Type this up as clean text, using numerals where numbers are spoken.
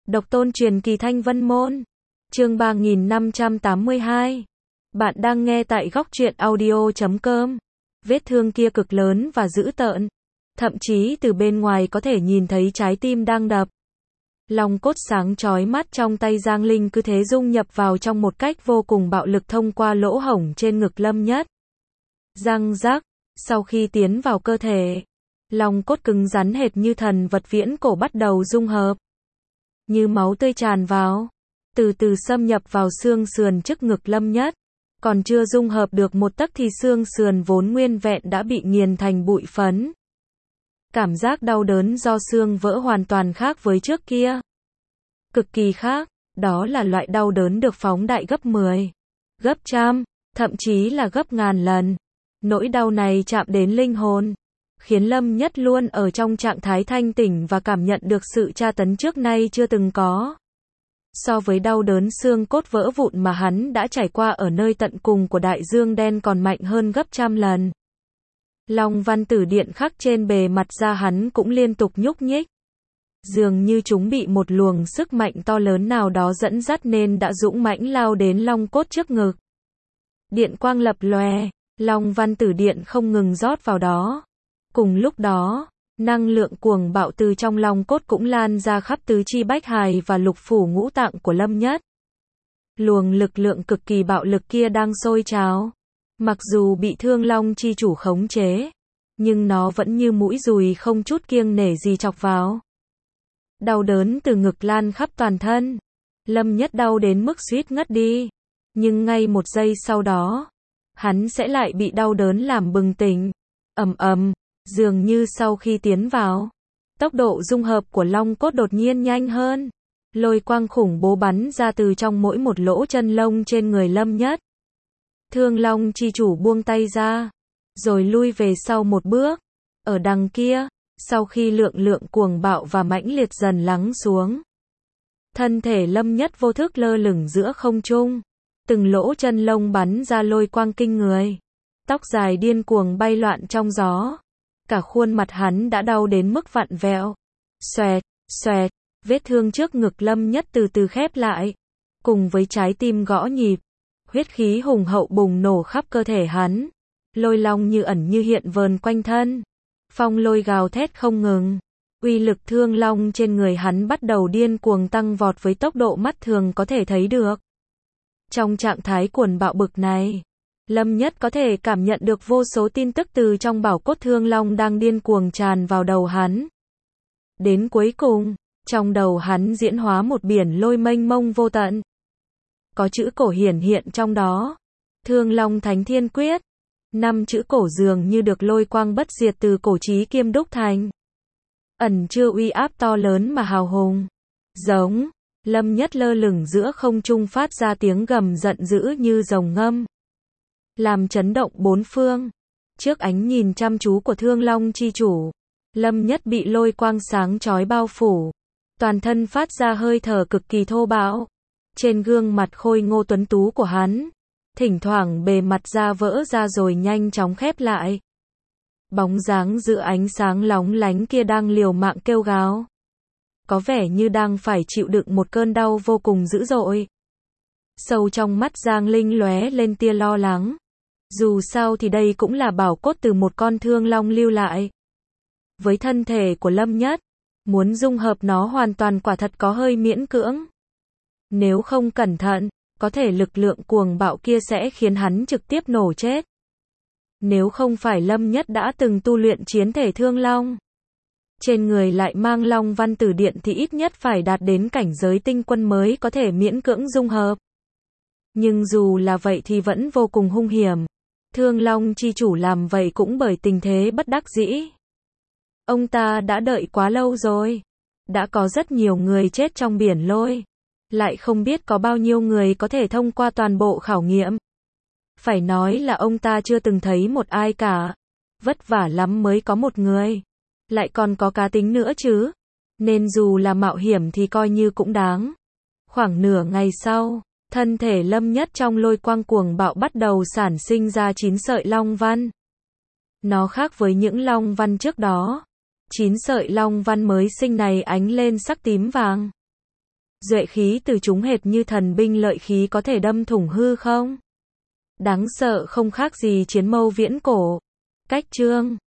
Độc tôn truyền kỳ Thanh Vân Môn. Chương 3582. Bạn đang nghe tại góc truyện audio.com. Vết thương kia cực lớn và dữ tợn. Thậm chí từ bên ngoài có thể nhìn thấy trái tim đang đập. Long cốt sáng chói mắt trong tay Giang Linh cứ thế dung nhập vào trong một cách vô cùng bạo lực thông qua lỗ hổng trên ngực Lâm Nhất. Răng rắc, sau khi tiến vào cơ thể, long cốt cứng rắn hệt như thần vật viễn cổ bắt đầu dung hợp. Như máu tươi tràn vào, từ từ xâm nhập vào xương sườn trước ngực Lâm Nhất. Còn chưa dung hợp được một tấc thì xương sườn vốn nguyên vẹn đã bị nghiền thành bụi phấn. Cảm giác đau đớn do xương vỡ hoàn toàn khác với trước kia. Cực kỳ khác, đó là loại đau đớn được phóng đại gấp 10, gấp trăm, thậm chí là gấp ngàn lần. Nỗi đau này chạm đến linh hồn, khiến Lâm Nhất luôn ở trong trạng thái thanh tỉnh và cảm nhận được sự tra tấn trước nay chưa từng có. So với đau đớn xương cốt vỡ vụn mà hắn đã trải qua ở nơi tận cùng của đại dương đen còn mạnh hơn gấp trăm lần. Long văn tử điện khắc trên bề mặt da hắn cũng liên tục nhúc nhích. Dường như chúng bị một luồng sức mạnh to lớn nào đó dẫn dắt nên đã dũng mãnh lao đến long cốt trước ngực. Điện quang lập lòe, long văn tử điện không ngừng rót vào đó. Cùng lúc đó, năng lượng cuồng bạo từ trong long cốt cũng lan ra khắp tứ chi bách hài và lục phủ ngũ tạng của Lâm Nhất. Luồng lực lượng cực kỳ bạo lực kia đang sôi trào. Mặc dù bị Thương Long chi chủ khống chế, nhưng nó vẫn như mũi dùi không chút kiêng nể gì chọc vào. Đau đớn từ ngực lan khắp toàn thân. Lâm Nhất đau đến mức suýt ngất đi. Nhưng ngay một giây sau đó, hắn sẽ lại bị đau đớn làm bừng tỉnh. Ầm ầm, dường như sau khi tiến vào, tốc độ dung hợp của long cốt đột nhiên nhanh hơn. Lôi quang khủng bố bắn ra từ trong mỗi một lỗ chân lông trên người Lâm Nhất. Thương Long chi chủ buông tay ra, rồi lui về sau một bước. Ở đằng kia, sau khi lượng cuồng bạo và mãnh liệt dần lắng xuống, thân thể Lâm Nhất vô thức lơ lửng giữa không trung. Từng lỗ chân lông bắn ra lôi quang kinh người. Tóc dài điên cuồng bay loạn trong gió. Cả khuôn mặt hắn đã đau đến mức vặn vẹo. Xoẹt, xoẹt, vết thương trước ngực Lâm Nhất từ từ khép lại. Cùng với trái tim gõ nhịp, huyết khí hùng hậu bùng nổ khắp cơ thể hắn. Lôi long như ẩn như hiện vờn quanh thân. Phong lôi gào thét không ngừng. Uy lực thương long trên người hắn bắt đầu điên cuồng tăng vọt với tốc độ mắt thường có thể thấy được. Trong trạng thái cuồng bạo bực này, Lâm Nhất có thể cảm nhận được vô số tin tức từ trong bảo cốt thương long đang điên cuồng tràn vào đầu hắn. Đến cuối cùng, trong đầu hắn diễn hóa một biển lôi mênh mông vô tận. Có chữ cổ hiển hiện trong đó. Thương Long Thánh Thiên Quyết. 5 chữ cổ dường như được lôi quang bất diệt từ cổ chí kim đúc thành. Ẩn chứa uy áp to lớn mà hào hùng. Giống. Lâm Nhất lơ lửng giữa không trung phát ra tiếng gầm giận dữ như rồng ngâm, làm chấn động bốn phương. Trước ánh nhìn chăm chú của Thương Long chi chủ, Lâm Nhất bị lôi quang sáng chói bao phủ. Toàn thân phát ra hơi thở cực kỳ thô bạo. Trên gương mặt khôi ngô tuấn tú của hắn, thỉnh thoảng bề mặt da vỡ ra rồi nhanh chóng khép lại. Bóng dáng giữa ánh sáng lóng lánh kia đang liều mạng kêu gào. Có vẻ như đang phải chịu đựng một cơn đau vô cùng dữ dội. Sâu trong mắt Giang Linh lóe lên tia lo lắng. Dù sao thì đây cũng là bảo cốt từ một con thương long lưu lại. Với thân thể của Lâm Nhất, muốn dung hợp nó hoàn toàn quả thật có hơi miễn cưỡng. Nếu không cẩn thận, có thể lực lượng cuồng bạo kia sẽ khiến hắn trực tiếp nổ chết. Nếu không phải Lâm Nhất đã từng tu luyện chiến thể thương long, trên người lại mang long văn tử điện thì ít nhất phải đạt đến cảnh giới tinh quân mới có thể miễn cưỡng dung hợp. Nhưng dù là vậy thì vẫn vô cùng hung hiểm. Thương Long chi chủ làm vậy cũng bởi tình thế bất đắc dĩ. Ông ta đã đợi quá lâu rồi. Đã có rất nhiều người chết trong biển lôi. Lại không biết có bao nhiêu người có thể thông qua toàn bộ khảo nghiệm. Phải nói là ông ta chưa từng thấy một ai cả. Vất vả lắm mới có một người. Lại còn có cá tính nữa chứ. Nên dù là mạo hiểm thì coi như cũng đáng. Khoảng nửa ngày sau, thân thể Lâm Nhất trong lôi quang cuồng bạo bắt đầu sản sinh ra 9 sợi long văn. Nó khác với những long văn trước đó. 9 sợi long văn mới sinh này ánh lên sắc tím vàng. Duệ khí từ chúng hệt như thần binh lợi khí có thể đâm thủng hư không. Đáng sợ không khác gì chiến mâu viễn cổ. Cách chương